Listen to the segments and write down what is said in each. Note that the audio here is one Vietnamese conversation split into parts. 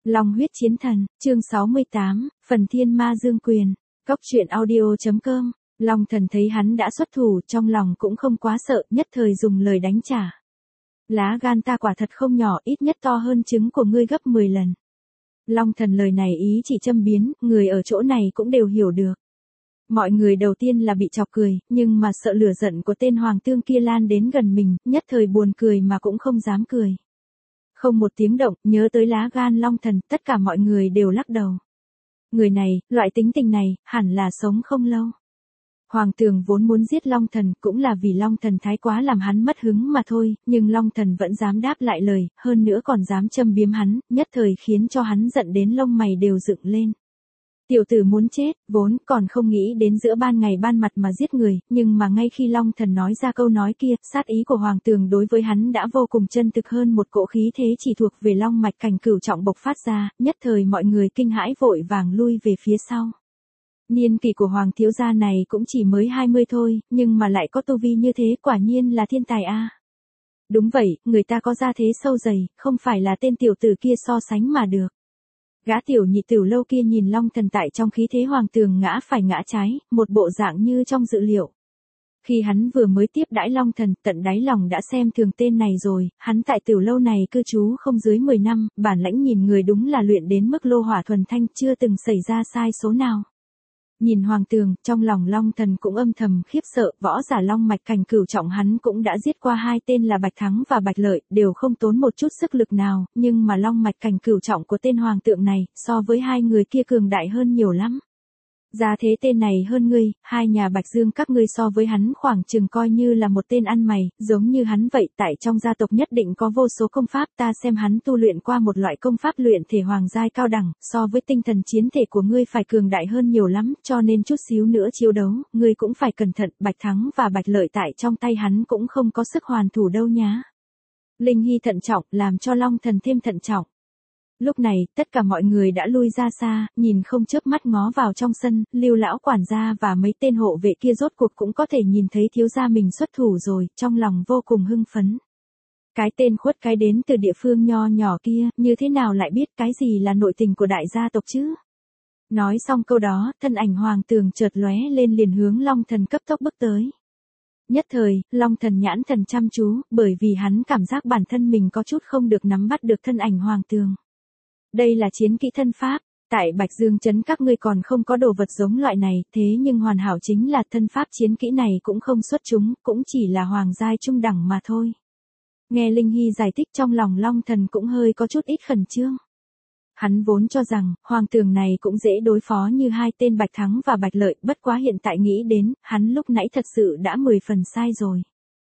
Long huyết chiến thần, chương 68, phần thiên ma dương quyền. Cốc truyện audio.com. Long thần thấy hắn đã xuất thủ, trong lòng cũng không quá sợ, nhất thời dùng lời đánh trả. Lá gan ta quả thật không nhỏ, ít nhất to hơn trứng của ngươi gấp 10 lần. Long thần lời này ý chỉ châm biếm, người ở chỗ này cũng đều hiểu được. Mọi người đầu tiên là bị chọc cười, nhưng mà sợ lửa giận của tên hoàng tương kia lan đến gần mình, nhất thời buồn cười mà cũng không dám cười. Không một tiếng động, nhớ tới lá gan Long thần, tất cả mọi người đều lắc đầu. Người này, loại tính tình này, hẳn là sống không lâu. Hoàng tường vốn muốn giết Long thần, cũng là vì Long thần thái quá làm hắn mất hứng mà thôi, nhưng Long thần vẫn dám đáp lại lời, hơn nữa còn dám châm biếm hắn, nhất thời khiến cho hắn giận đến lông mày đều dựng lên. Tiểu tử muốn chết, vốn còn không nghĩ đến giữa ban ngày ban mặt mà giết người, nhưng mà ngay khi Long thần nói ra câu nói kia, sát ý của Hoàng tường đối với hắn đã vô cùng chân thực hơn một cỗ khí thế chỉ thuộc về long mạch cảnh cửu trọng bộc phát ra, nhất thời mọi người kinh hãi vội vàng lui về phía sau. Niên kỷ của Hoàng thiếu gia này cũng chỉ mới 20 thôi, nhưng mà lại có tu vi như thế, quả nhiên là thiên tài a. Đúng vậy, người ta có gia thế sâu dày, không phải là tên tiểu tử kia so sánh mà được. Gã tiểu nhị Tiểu Lâu kia nhìn Long thần tại trong khí thế Hoàng tường ngã phải ngã trái, một bộ dạng như trong dự liệu. Khi hắn vừa mới tiếp đãi Long thần, tận đáy lòng đã xem thường tên này rồi, hắn tại Tiểu Lâu này cư trú không dưới 10 năm, bản lãnh nhìn người đúng là luyện đến mức lô hỏa thuần thanh, chưa từng xảy ra sai số nào. Nhìn Hoàng tường, trong lòng Long thần cũng âm thầm khiếp sợ, võ giả long mạch cảnh cửu trọng hắn cũng đã giết qua hai tên là Bạch Thắng và Bạch Lợi, đều không tốn một chút sức lực nào, nhưng mà long mạch cảnh cửu trọng của tên hoàng tượng này, so với hai người kia cường đại hơn nhiều lắm. Giá thế tên này hơn ngươi, hai nhà Bạch Dương các ngươi so với hắn khoảng chừng coi như là một tên ăn mày, giống như hắn vậy, tại trong gia tộc nhất định có vô số công pháp, ta xem hắn tu luyện qua một loại công pháp luyện thể hoàng giai cao đẳng, so với tinh thần chiến thể của ngươi phải cường đại hơn nhiều lắm, cho nên chút xíu nữa chiến đấu, ngươi cũng phải cẩn thận, Bạch Thắng và Bạch Lợi tại trong tay hắn cũng không có sức hoàn thủ đâu nhá. Linh Hy thận trọng, làm cho Long thần thêm thận trọng. Lúc này, tất cả mọi người đã lui ra xa, nhìn không chớp mắt ngó vào trong sân, Lưu lão quản gia và mấy tên hộ vệ kia rốt cuộc cũng có thể nhìn thấy thiếu gia mình xuất thủ rồi, trong lòng vô cùng hưng phấn. Cái tên khuất cái đến từ địa phương nho nhỏ kia, như thế nào lại biết cái gì là nội tình của đại gia tộc chứ? Nói xong câu đó, thân ảnh Hoàng tường chợt lóe lên liền hướng Long thần cấp tốc bước tới. Nhất thời, Long thần nhãn thần chăm chú, bởi vì hắn cảm giác bản thân mình có chút không được nắm bắt được thân ảnh Hoàng tường. Đây là chiến kỹ thân pháp, tại Bạch Dương trấn các ngươi còn không có đồ vật giống loại này, thế nhưng hoàn hảo chính là thân pháp chiến kỹ này cũng không xuất chúng, cũng chỉ là hoàng giai trung đẳng mà thôi. Nghe Linh Hy giải thích trong lòng Long thần cũng hơi có chút ít khẩn trương. Hắn vốn cho rằng, Hoàng tường này cũng dễ đối phó như hai tên Bạch Thắng và Bạch Lợi, bất quá hiện tại nghĩ đến, hắn lúc nãy thật sự đã 10 phần sai rồi.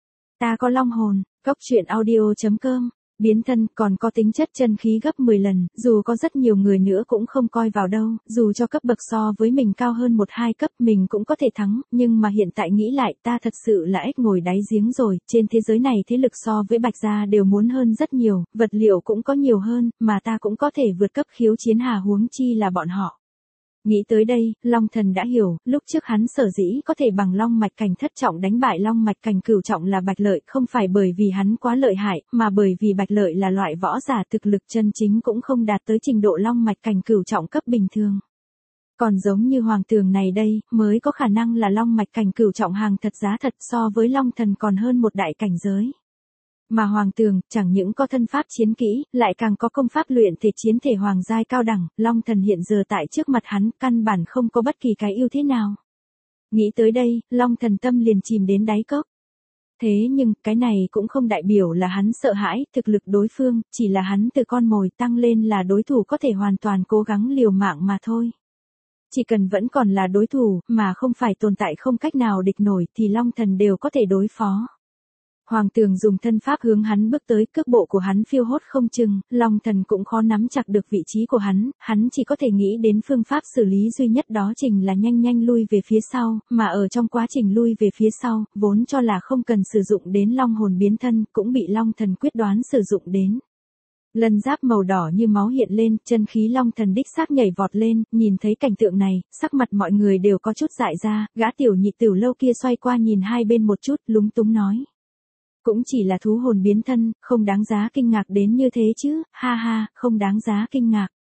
Ta có long hồn, cốc truyện audio.com. Biến thân còn có tính chất chân khí gấp 10 lần, dù có rất nhiều người nữa cũng không coi vào đâu, dù cho cấp bậc so với mình cao hơn 1-2 cấp mình cũng có thể thắng, nhưng mà hiện tại nghĩ lại ta thật sự là ếch ngồi đáy giếng rồi, trên thế giới này thế lực so với Bạch gia đều muốn hơn rất nhiều, vật liệu cũng có nhiều hơn, mà ta cũng có thể vượt cấp khiếu chiến hà huống chi là bọn họ. Nghĩ tới đây, Long thần đã hiểu, lúc trước hắn sở dĩ có thể bằng long mạch cảnh thất trọng đánh bại long mạch cảnh cửu trọng là Bạch Lợi, không phải bởi vì hắn quá lợi hại, mà bởi vì Bạch Lợi là loại võ giả thực lực chân chính cũng không đạt tới trình độ long mạch cảnh cửu trọng cấp bình thường. Còn giống như Hoàng tường này đây, mới có khả năng là long mạch cảnh cửu trọng hàng thật giá thật, so với Long thần còn hơn một đại cảnh giới. Mà Hoàng tường, chẳng những có thân pháp chiến kỹ, lại càng có công pháp luyện thể chiến thể hoàng giai cao đẳng, Long thần hiện giờ tại trước mặt hắn, căn bản không có bất kỳ cái ưu thế nào. Nghĩ tới đây, Long thần tâm liền chìm đến đáy cốc. Thế nhưng, cái này cũng không đại biểu là hắn sợ hãi, thực lực đối phương, chỉ là hắn từ con mồi tăng lên là đối thủ có thể hoàn toàn cố gắng liều mạng mà thôi. Chỉ cần vẫn còn là đối thủ, mà không phải tồn tại không cách nào địch nổi, thì Long thần đều có thể đối phó. Hoàng tường dùng thân pháp hướng hắn bước tới, cước bộ của hắn phiêu hốt không chừng, Long thần cũng khó nắm chặt được vị trí của hắn chỉ có thể nghĩ đến phương pháp xử lý duy nhất đó chính là nhanh lui về phía sau, mà ở trong quá trình lui về phía sau, vốn cho là không cần sử dụng đến long hồn biến thân, cũng bị Long thần quyết đoán sử dụng đến. Lân giáp màu đỏ như máu hiện lên, chân khí Long thần đích xác nhảy vọt lên, nhìn thấy cảnh tượng này, sắc mặt mọi người đều có chút dại ra, gã tiểu nhị Tiểu Lâu kia xoay qua nhìn hai bên một chút, lúng túng nói. Cũng chỉ là thú hồn biến thân, không đáng giá kinh ngạc đến như thế chứ, ha ha, không đáng giá kinh ngạc.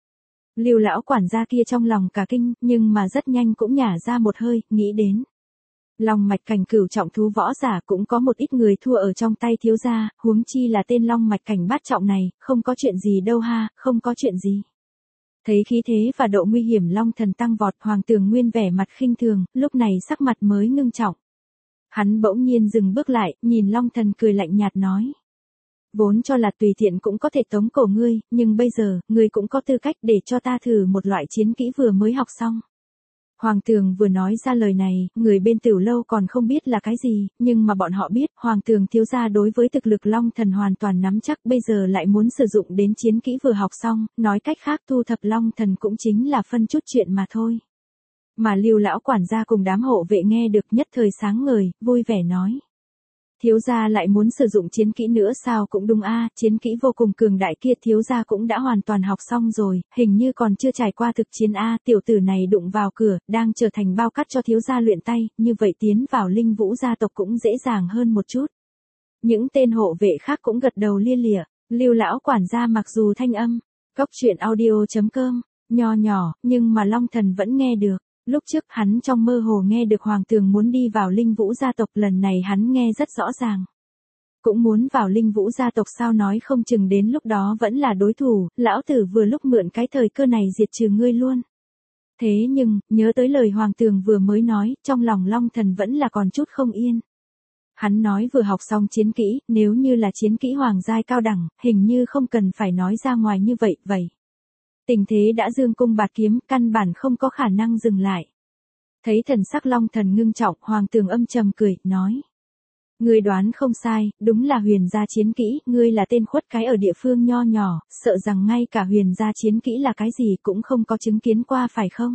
Lưu lão quản gia kia trong lòng cả kinh, nhưng mà rất nhanh cũng nhả ra một hơi, nghĩ đến. Long mạch cảnh cửu trọng thú võ giả cũng có một ít người thua ở trong tay thiếu gia, huống chi là tên long mạch cảnh bát trọng này, không có chuyện gì đâu ha, không có chuyện gì. Thấy khí thế và độ nguy hiểm long thần tăng vọt, Hoàng Tường Nguyên vẻ mặt khinh thường, lúc này sắc mặt mới ngưng trọng. Hắn bỗng nhiên dừng bước lại, nhìn long thần cười lạnh nhạt nói. Vốn cho là tùy tiện cũng có thể tống cổ ngươi, nhưng bây giờ, ngươi cũng có tư cách để cho ta thử một loại chiến kỹ vừa mới học xong. Hoàng Tường vừa nói ra lời này, người bên Tiểu Lâu còn không biết là cái gì, nhưng mà bọn họ biết, Hoàng Tường thiếu gia đối với thực lực Long Thần hoàn toàn nắm chắc, bây giờ lại muốn sử dụng đến chiến kỹ vừa học xong, nói cách khác thu thập Long Thần cũng chính là phân chút chuyện mà thôi. Mà Lưu lão quản gia cùng đám hộ vệ nghe được nhất thời sáng ngời, vui vẻ nói. Thiếu gia lại muốn sử dụng chiến kỹ nữa sao, cũng đúng a, chiến kỹ vô cùng cường đại kia thiếu gia cũng đã hoàn toàn học xong rồi, hình như còn chưa trải qua thực chiến a, tiểu tử này đụng vào cửa, đang trở thành bao cát cho thiếu gia luyện tay, như vậy tiến vào Linh Vũ gia tộc cũng dễ dàng hơn một chút. Những tên hộ vệ khác cũng gật đầu lia lịa. Lưu lão quản gia mặc dù thanh âm, coctruyện.audio.com, nho nhỏ, nhưng mà Long Thần vẫn nghe được. Lúc trước hắn trong mơ hồ nghe được Hoàng Tường muốn đi vào Linh Vũ gia tộc, lần này hắn nghe rất rõ ràng. Cũng muốn vào Linh Vũ gia tộc sao, nói không chừng đến lúc đó vẫn là đối thủ, lão tử vừa lúc mượn cái thời cơ này diệt trừ ngươi luôn. Thế nhưng, nhớ tới lời Hoàng Tường vừa mới nói, trong lòng Long Thần vẫn là còn chút không yên. Hắn nói vừa học xong chiến kỹ, nếu như là chiến kỹ hoàng giai cao đẳng, hình như không cần phải nói ra ngoài như vậy, tình thế đã dương cung bạt kiếm, căn bản không có khả năng dừng lại. Thấy thần sắc Long Thần ngưng trọng, Hoàng Tường âm trầm cười, nói. Ngươi đoán không sai, đúng là huyền gia chiến kỹ, ngươi là tên khuất cái ở địa phương nho nhỏ, sợ rằng ngay cả huyền gia chiến kỹ là cái gì cũng không có chứng kiến qua phải không?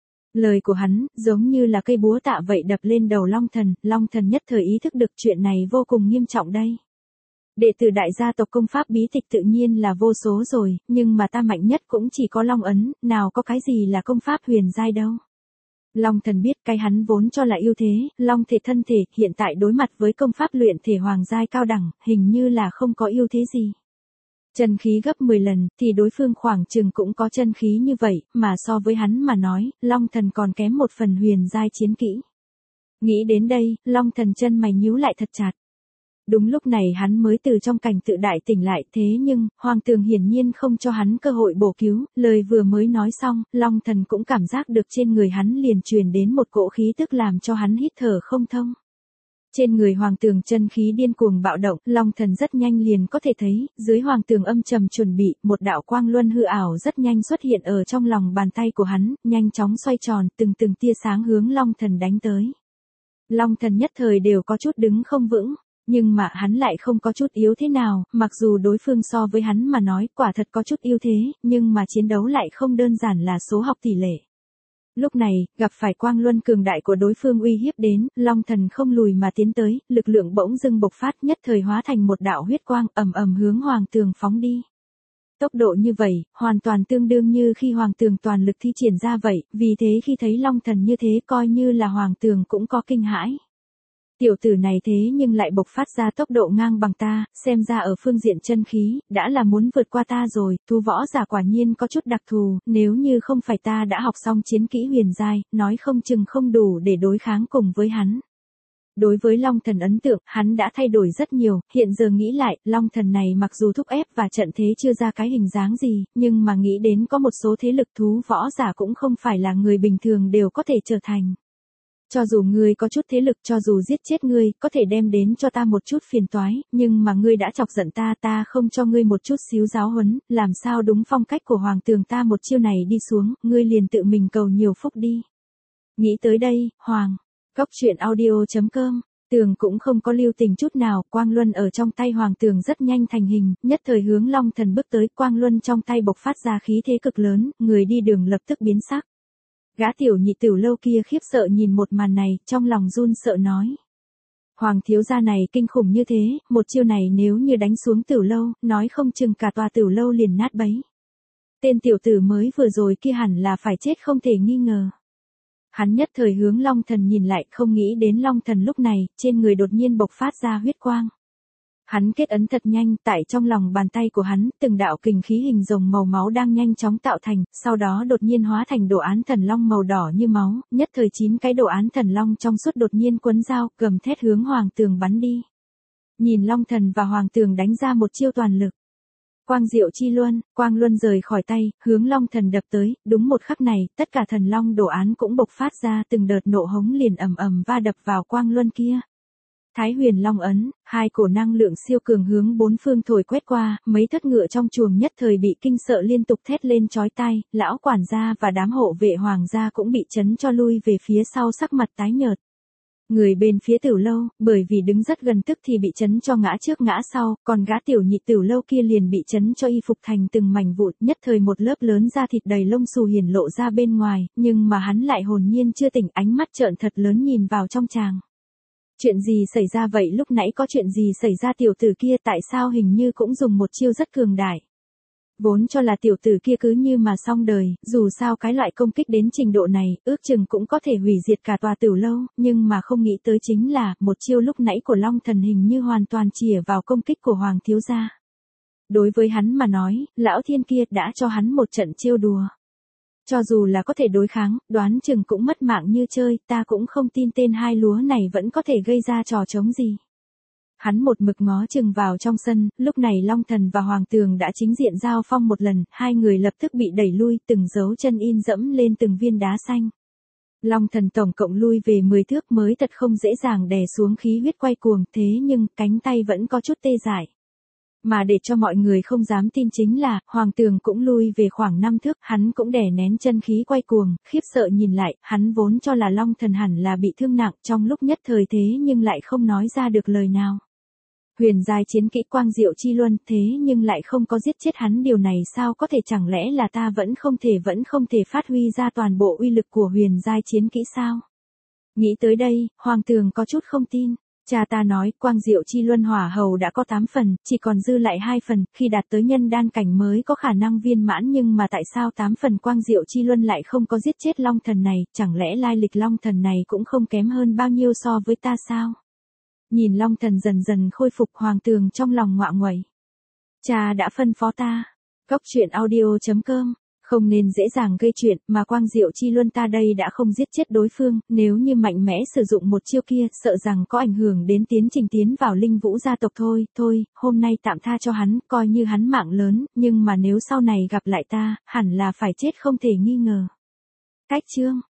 Lời của hắn, giống như là cây búa tạ vậy đập lên đầu Long Thần nhất thời ý thức được chuyện này vô cùng nghiêm trọng đây. Đệ tử đại gia tộc công pháp bí tịch tự nhiên là vô số rồi, nhưng mà ta mạnh nhất cũng chỉ có Long ấn, nào có cái gì là công pháp huyền giai đâu. Long Thần biết cái hắn vốn cho là ưu thế, Long thể thân thể, hiện tại đối mặt với công pháp luyện thể hoàng giai cao đẳng, hình như là không có ưu thế gì. Chân khí gấp 10 lần, thì đối phương khoảng chừng cũng có chân khí như vậy, mà so với hắn mà nói, Long Thần còn kém một phần huyền giai chiến kỹ. Nghĩ đến đây, Long Thần chân mày nhíu lại thật chặt. Đúng lúc này hắn mới từ trong cảnh tự đại tỉnh lại, thế nhưng, Hoàng Tường hiển nhiên không cho hắn cơ hội bổ cứu, lời vừa mới nói xong, Long Thần cũng cảm giác được trên người hắn liền truyền đến một cỗ khí tức làm cho hắn hít thở không thông. Trên người Hoàng Tường chân khí điên cuồng bạo động, Long Thần rất nhanh liền có thể thấy, dưới Hoàng Tường âm trầm chuẩn bị, một đạo quang luân hư ảo rất nhanh xuất hiện ở trong lòng bàn tay của hắn, nhanh chóng xoay tròn, từng tia sáng hướng Long Thần đánh tới. Long Thần nhất thời đều có chút đứng không vững. Nhưng mà hắn lại không có chút yếu thế nào, mặc dù đối phương so với hắn mà nói quả thật có chút ưu thế, nhưng mà chiến đấu lại không đơn giản là số học tỷ lệ. Lúc này, gặp phải quang luân cường đại của đối phương uy hiếp đến, Long Thần không lùi mà tiến tới, lực lượng bỗng dưng bộc phát nhất thời hóa thành một đạo huyết quang ầm ầm hướng Hoàng Tường phóng đi. Tốc độ như vậy, hoàn toàn tương đương như khi Hoàng Tường toàn lực thi triển ra vậy, vì thế khi thấy Long Thần như thế coi như là Hoàng Tường cũng có kinh hãi. Tiểu tử này thế nhưng lại bộc phát ra tốc độ ngang bằng ta, xem ra ở phương diện chân khí, đã là muốn vượt qua ta rồi, tu võ giả quả nhiên có chút đặc thù, nếu như không phải ta đã học xong chiến kỹ huyền giai, nói không chừng không đủ để đối kháng cùng với hắn. Đối với Long Thần ấn tượng, hắn đã thay đổi rất nhiều, hiện giờ nghĩ lại, Long Thần này mặc dù thúc ép và trận thế chưa ra cái hình dáng gì, nhưng mà nghĩ đến có một số thế lực thú võ giả cũng không phải là người bình thường đều có thể trở thành. Cho dù ngươi có chút thế lực, cho dù giết chết ngươi, có thể đem đến cho ta một chút phiền toái, nhưng mà ngươi đã chọc giận ta, ta không cho ngươi một chút xíu giáo huấn, làm sao đúng phong cách của Hoàng Tường ta một chiêu này đi xuống, ngươi liền tự mình cầu nhiều phúc đi. Nghĩ tới đây, coctruyện.audio.com, Tường cũng không có lưu tình chút nào, quang luân ở trong tay Hoàng Tường rất nhanh thành hình, nhất thời hướng Long Thần bước tới, quang luân trong tay bộc phát ra khí thế cực lớn, người đi đường lập tức biến sắc. Gã tiểu nhị Tiểu Lâu kia khiếp sợ nhìn một màn này, trong lòng run sợ nói. Hoàng thiếu gia này kinh khủng như thế, một chiêu này nếu như đánh xuống Tiểu Lâu, nói không chừng cả tòa Tiểu Lâu liền nát bấy. Tên tiểu tử mới vừa rồi kia hẳn là phải chết không thể nghi ngờ. Hắn nhất thời hướng Long Thần nhìn lại, không nghĩ đến Long Thần lúc này, trên người đột nhiên bộc phát ra huyết quang. Hắn kết ấn thật nhanh, tại trong lòng bàn tay của hắn, từng đạo kình khí hình rồng màu máu đang nhanh chóng tạo thành, sau đó đột nhiên hóa thành đồ án thần long màu đỏ như máu, nhất thời 9 cái đồ án thần long trong suốt đột nhiên quấn dao, gầm thét hướng Hoàng Tường bắn đi. Nhìn Long Thần và Hoàng Tường đánh ra một chiêu toàn lực. Quang Diệu Chi Luân, Quang Luân rời khỏi tay, hướng Long Thần đập tới, đúng một khắc này, tất cả thần long đồ án cũng bộc phát ra từng đợt nộ hống liền ầm ầm va đập vào Quang Luân kia. Thái Huyền Long ấn, hai cổ năng lượng siêu cường hướng bốn phương thổi quét qua, mấy thất ngựa trong chuồng nhất thời bị kinh sợ liên tục thét lên chói tai, lão quản gia và đám hộ vệ hoàng gia cũng bị chấn cho lui về phía sau sắc mặt tái nhợt. Người bên phía Tiểu Lâu, bởi vì đứng rất gần tức thì bị chấn cho ngã trước ngã sau, còn gã tiểu nhị Tiểu Lâu kia liền bị chấn cho y phục thành từng mảnh vụn, nhất thời một lớp lớn da thịt đầy lông xù hiển lộ ra bên ngoài, nhưng mà hắn lại hồn nhiên chưa tỉnh, ánh mắt trợn thật lớn nhìn vào trong tràng. Chuyện gì xảy ra vậy, lúc nãy có chuyện gì xảy ra, tiểu tử kia tại sao hình như cũng dùng một chiêu rất cường đại. Vốn cho là tiểu tử kia cứ như mà xong đời, dù sao cái loại công kích đến trình độ này, ước chừng cũng có thể hủy diệt cả tòa Tiểu Lâu, nhưng mà không nghĩ tới chính là, một chiêu lúc nãy của Long Thần hình như hoàn toàn chĩa vào công kích của Hoàng thiếu gia. Đối với hắn mà nói, lão thiên kia đã cho hắn một trận chiêu đùa. Cho dù là có thể đối kháng, đoán chừng cũng mất mạng như chơi, ta cũng không tin tên hai lúa này vẫn có thể gây ra trò trống gì. Hắn một mực ngó chừng vào trong sân, lúc này Long Thần và Hoàng Tường đã chính diện giao phong một lần, hai người lập tức bị đẩy lui, từng dấu chân in dẫm lên từng viên đá xanh. Long Thần tổng cộng lui về 10 thước mới thật không dễ dàng đè xuống khí huyết quay cuồng, thế nhưng cánh tay vẫn có chút tê dại. Mà để cho mọi người không dám tin chính là, Hoàng Tường cũng lui về khoảng 5 thước, hắn cũng đè nén chân khí quay cuồng, khiếp sợ nhìn lại, hắn vốn cho là Long Thần hẳn là bị thương nặng trong lúc nhất thời thế nhưng lại không nói ra được lời nào. Huyền giai chiến kỹ Quang Diệu Chi Luân, thế nhưng lại không có giết chết hắn, điều này sao có thể, chẳng lẽ là ta vẫn không thể phát huy ra toàn bộ uy lực của huyền giai chiến kỹ sao? Nghĩ tới đây, Hoàng Tường có chút không tin. Cha ta nói, Quang Diệu Chi Luân hỏa hầu đã có 8 phần, chỉ còn dư lại 2 phần, khi đạt tới nhân đan cảnh mới có khả năng viên mãn, nhưng mà tại sao 8 phần Quang Diệu Chi Luân lại không có giết chết Long Thần này, chẳng lẽ lai lịch Long Thần này cũng không kém hơn bao nhiêu so với ta sao? Nhìn Long Thần dần dần khôi phục, Hoàng Tường trong lòng ngoạ nguậy. Cha đã phân phó ta. Góc truyện audio.com. Không nên dễ dàng gây chuyện, mà Quang Diệu Chi Luân ta đây đã không giết chết đối phương, nếu như mạnh mẽ sử dụng một chiêu kia, sợ rằng có ảnh hưởng đến tiến trình tiến vào Linh Vũ gia tộc thôi, hôm nay tạm tha cho hắn, coi như hắn mạng lớn, nhưng mà nếu sau này gặp lại ta, hẳn là phải chết không thể nghi ngờ. Cách chương